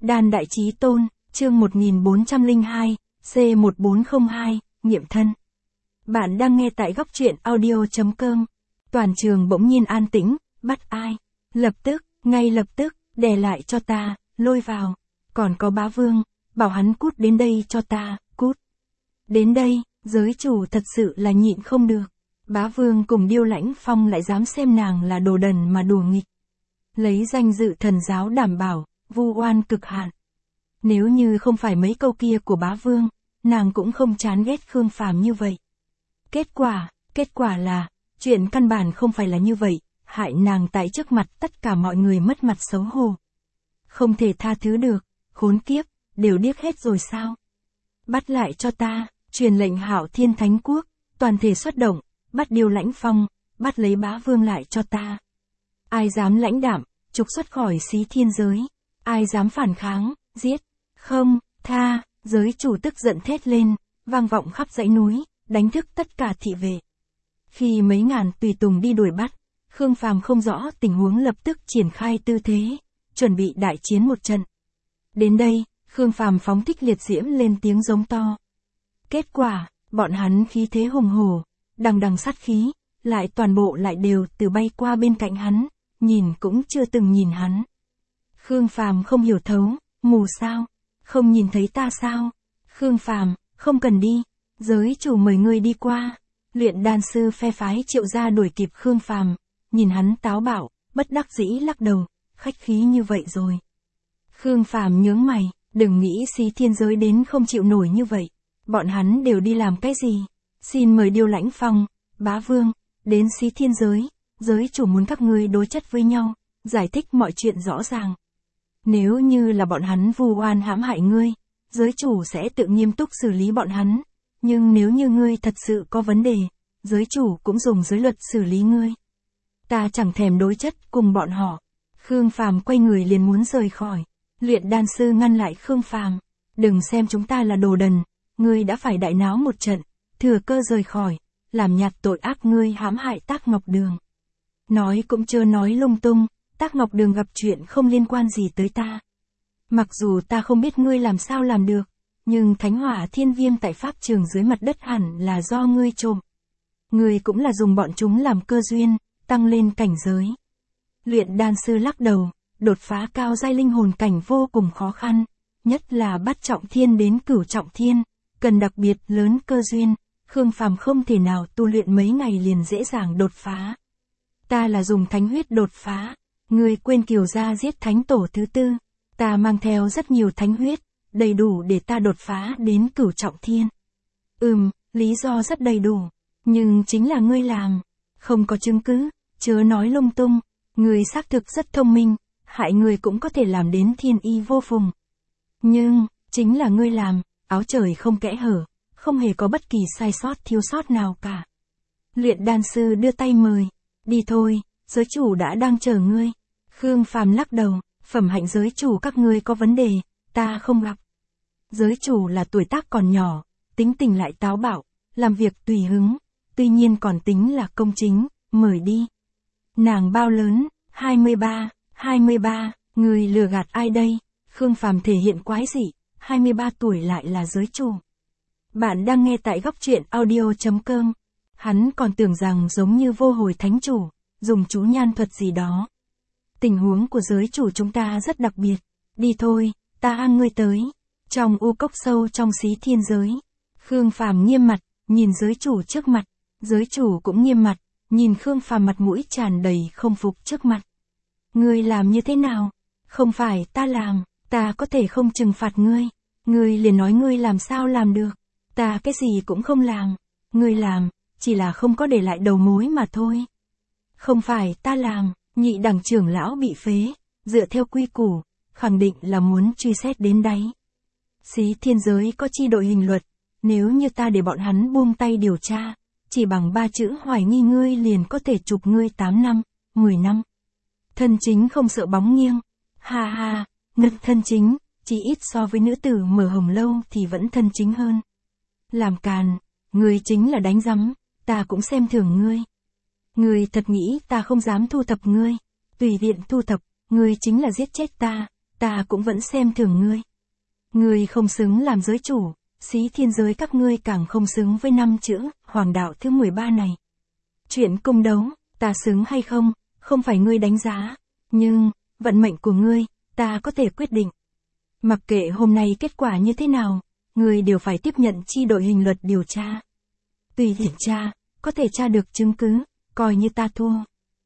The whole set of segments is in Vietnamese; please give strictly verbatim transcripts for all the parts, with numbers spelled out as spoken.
Đan Đại Chí Tôn, chương một nghìn bốn trăm lẻ hai, C một bốn không hai, nghiệm thân. Bạn đang nghe tại góc truyện audio chấm com. Toàn trường bỗng nhiên an tĩnh, bắt ai? Lập tức, ngay lập tức, đè lại cho ta, lôi vào. Còn có Bá Vương, bảo hắn cút đến đây cho ta, cút. Đến đây, giới chủ thật sự là nhịn không được. Bá Vương cùng Điêu Lãnh Phong lại dám xem nàng là đồ đần mà đùa nghịch. Lấy danh dự thần giáo đảm bảo, vu oan cực hạn. Nếu như không phải mấy câu kia của Bá Vương, nàng cũng không chán ghét Khương Phàm như vậy. Kết quả, kết quả là, chuyện căn bản không phải là như vậy, hại nàng tại trước mặt tất cả mọi người mất mặt xấu hổ. Không thể tha thứ được, khốn kiếp, đều điếc hết rồi sao? Bắt lại cho ta, truyền lệnh Hạo Thiên Thánh Quốc, toàn thể xuất động, bắt Điêu Lãnh Phong, bắt lấy Bá Vương lại cho ta. Ai dám lãnh đạm, trục xuất khỏi Xí Thiên giới, ai dám phản kháng, giết, không, tha, giới chủ tức giận thét lên, vang vọng khắp dãy núi, đánh thức tất cả thị vệ. Khi mấy ngàn tùy tùng đi đuổi bắt, Khương Phàm không rõ tình huống lập tức triển khai tư thế, chuẩn bị đại chiến một trận. Đến đây, Khương Phàm phóng thích liệt diễm lên tiếng giống to. Kết quả, bọn hắn khí thế hùng hổ, đằng đằng sát khí, lại toàn bộ lại đều từ bay qua bên cạnh hắn, nhìn cũng chưa từng nhìn hắn. Khương Phàm không hiểu thấu, mù sao? Không nhìn thấy ta sao? Khương Phàm, không cần đi, giới chủ mời ngươi đi qua. Luyện đan sư phe phái Triệu gia đuổi kịp Khương Phàm, nhìn hắn táo bạo, bất đắc dĩ lắc đầu, khách khí như vậy rồi. Khương Phàm nhướng mày, đừng nghĩ Xí Thiên giới đến không chịu nổi như vậy, bọn hắn đều đi làm cái gì? Xin mời Điêu Lãnh Phong, Bá Vương, đến Xí Thiên giới, giới chủ muốn các ngươi đối chất với nhau, giải thích mọi chuyện rõ ràng. Nếu như là bọn hắn vu oan hãm hại ngươi, giới chủ sẽ tự nghiêm túc xử lý bọn hắn, nhưng nếu như ngươi thật sự có vấn đề, giới chủ cũng dùng giới luật xử lý ngươi. Ta chẳng thèm đối chất cùng bọn họ. Khương Phàm quay người liền muốn rời khỏi. Luyện đan sư ngăn lại Khương Phàm, đừng xem chúng ta là đồ đần, ngươi đã phải đại náo một trận, thừa cơ rời khỏi, làm nhạt tội ác ngươi hãm hại Tác Ngọc Đường. Nói cũng chưa nói lung tung, Tác Ngọc Đường gặp chuyện không liên quan gì tới ta. Mặc dù ta không biết ngươi làm sao làm được, nhưng Thánh Hỏa Thiên Viêm tại pháp trường dưới mặt đất hẳn là do ngươi trộm. Ngươi cũng là dùng bọn chúng làm cơ duyên, tăng lên cảnh giới. Luyện đan sư lắc đầu, đột phá cao giai linh hồn cảnh vô cùng khó khăn, nhất là bắt trọng thiên đến cửu trọng thiên, cần đặc biệt lớn cơ duyên, Khương Phàm không thể nào tu luyện mấy ngày liền dễ dàng đột phá. Ta là dùng thánh huyết đột phá, ngươi quên Kiều gia giết thánh tổ thứ tư, ta mang theo rất nhiều thánh huyết, đầy đủ để ta đột phá đến cửu trọng thiên. Ừm, lý do rất đầy đủ, nhưng chính là ngươi làm, không có chứng cứ, chớ nói lung tung, ngươi xác thực rất thông minh, hại ngươi cũng có thể làm đến thiên y vô phùng. Nhưng, chính là ngươi làm, áo trời không kẽ hở, không hề có bất kỳ sai sót thiếu sót nào cả. Luyện đan sư đưa tay mời, đi thôi, giới chủ đã đang chờ ngươi. Khương Phàm lắc đầu, phẩm hạnh giới chủ các ngươi có vấn đề, ta không gặp. Giới chủ là tuổi tác còn nhỏ, tính tình lại táo bạo, làm việc tùy hứng, tuy nhiên còn tính là công chính, mời đi. Nàng bao lớn, hai mươi ba, hai mươi ba, người lừa gạt ai đây? Khương Phàm thể hiện quái dị, hai mươi ba tuổi lại là giới chủ. Bạn đang nghe tại góc truyện audio chấm com. Hắn còn tưởng rằng giống như vô hồi thánh chủ, dùng chú nhan thuật gì đó. Tình huống của giới chủ chúng ta rất đặc biệt. Đi thôi, ta mang ngươi tới. Trong u cốc sâu trong Xí Thiên giới, Khương Phàm nghiêm mặt, nhìn giới chủ trước mặt. Giới chủ cũng nghiêm mặt, nhìn Khương Phàm mặt mũi tràn đầy không phục trước mặt. Ngươi làm như thế nào? Không phải ta làm, ta có thể không trừng phạt ngươi. Ngươi liền nói ngươi làm sao làm được. Ta cái gì cũng không làm. Ngươi làm, chỉ là không có để lại đầu mối mà thôi. Không phải ta làm, nhị đẳng trưởng lão bị phế, dựa theo quy củ, khẳng định là muốn truy xét đến đáy. Xí Thiên giới có chi đội hình luật, nếu như ta để bọn hắn buông tay điều tra, chỉ bằng ba chữ hoài nghi ngươi liền có thể chụp ngươi tám năm, mười năm. Thân chính không sợ bóng nghiêng. Ha ha, ngực thân chính, chỉ ít so với nữ tử mở hồng lâu thì vẫn thân chính hơn. Làm càn, ngươi chính là đánh rắm, ta cũng xem thường ngươi. Ngươi thật nghĩ ta không dám thu thập ngươi, tùy tiện thu thập, ngươi chính là giết chết ta, ta ta cũng vẫn xem thường ngươi. Ngươi không xứng làm giới chủ, xí thiên giới các ngươi càng không xứng với năm chữ, hoàng đạo thứ mười ba này. Chuyện cung đấu, ta xứng hay không, không phải ngươi đánh giá, nhưng, vận mệnh của ngươi, ta có thể quyết định. Mặc kệ hôm nay kết quả như thế nào, ngươi đều phải tiếp nhận chi đội hình luật điều tra. Tùy kiểm tra, có thể tra được chứng cứ, coi như ta thua.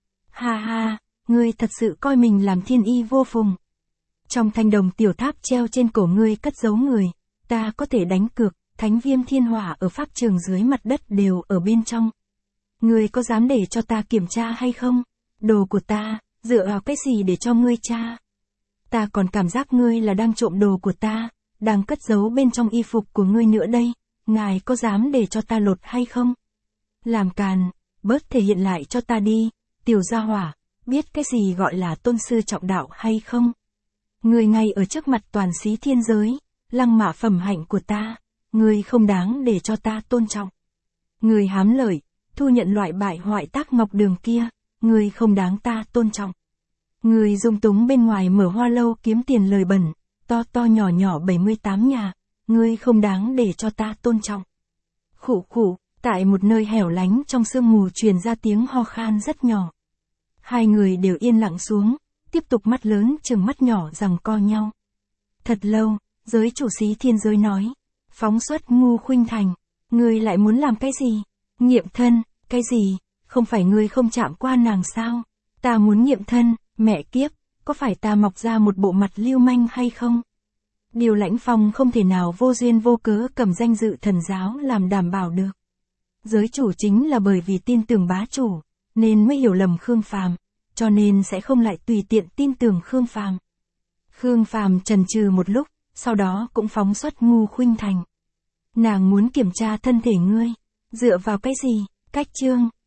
Ha ha, ngươi thật sự coi mình làm thiên y vô phùng. Trong thanh đồng tiểu tháp treo trên cổ ngươi cất giấu người, ta có thể đánh cược, thánh viêm thiên hỏa ở pháp trường dưới mặt đất đều ở bên trong. Ngươi có dám để cho ta kiểm tra hay không? Đồ của ta, dựa vào cái gì để cho ngươi tra? Ta còn cảm giác ngươi là đang trộm đồ của ta, đang cất giấu bên trong y phục của ngươi nữa đây, ngài có dám để cho ta lột hay không? Làm càn, bớt thể hiện lại cho ta đi, tiểu gia hỏa, biết cái gì gọi là tôn sư trọng đạo hay không? Ngươi ngay ở trước mặt toàn xí thiên giới, lăng mạ phẩm hạnh của ta, ngươi không đáng để cho ta tôn trọng. Ngươi hám lợi, thu nhận loại bại hoại tác ngọc đường kia, ngươi không đáng ta tôn trọng. Ngươi dung túng bên ngoài mở hoa lâu kiếm tiền lời bẩn, to to nhỏ nhỏ bảy mươi tám nhà, ngươi không đáng để cho ta tôn trọng. Khụ khụ, tại một nơi hẻo lánh trong sương mù truyền ra tiếng ho khan rất nhỏ. Hai người đều yên lặng xuống, tiếp tục mắt lớn chừng mắt nhỏ giằng co nhau. Thật lâu, giới chủ xí thiên giới nói, phóng xuất Ngu Khuynh Thành, ngươi lại muốn làm cái gì? Nghiệm thân, cái gì? Không phải ngươi không chạm qua nàng sao? Ta muốn nghiệm thân, mẹ kiếp, có phải ta mọc ra một bộ mặt lưu manh hay không? Điều Lãnh Phong không thể nào vô duyên vô cớ cầm danh dự thần giáo làm đảm bảo được. Giới chủ chính là bởi vì tin tưởng bá chủ, nên mới hiểu lầm Khương Phàm, cho nên sẽ không lại tùy tiện tin tưởng Khương Phàm. Khương Phàm chần chừ một lúc, sau đó cũng phóng xuất Ngu Khuynh Thành. Nàng muốn kiểm tra thân thể ngươi, dựa vào cái gì? Cách chương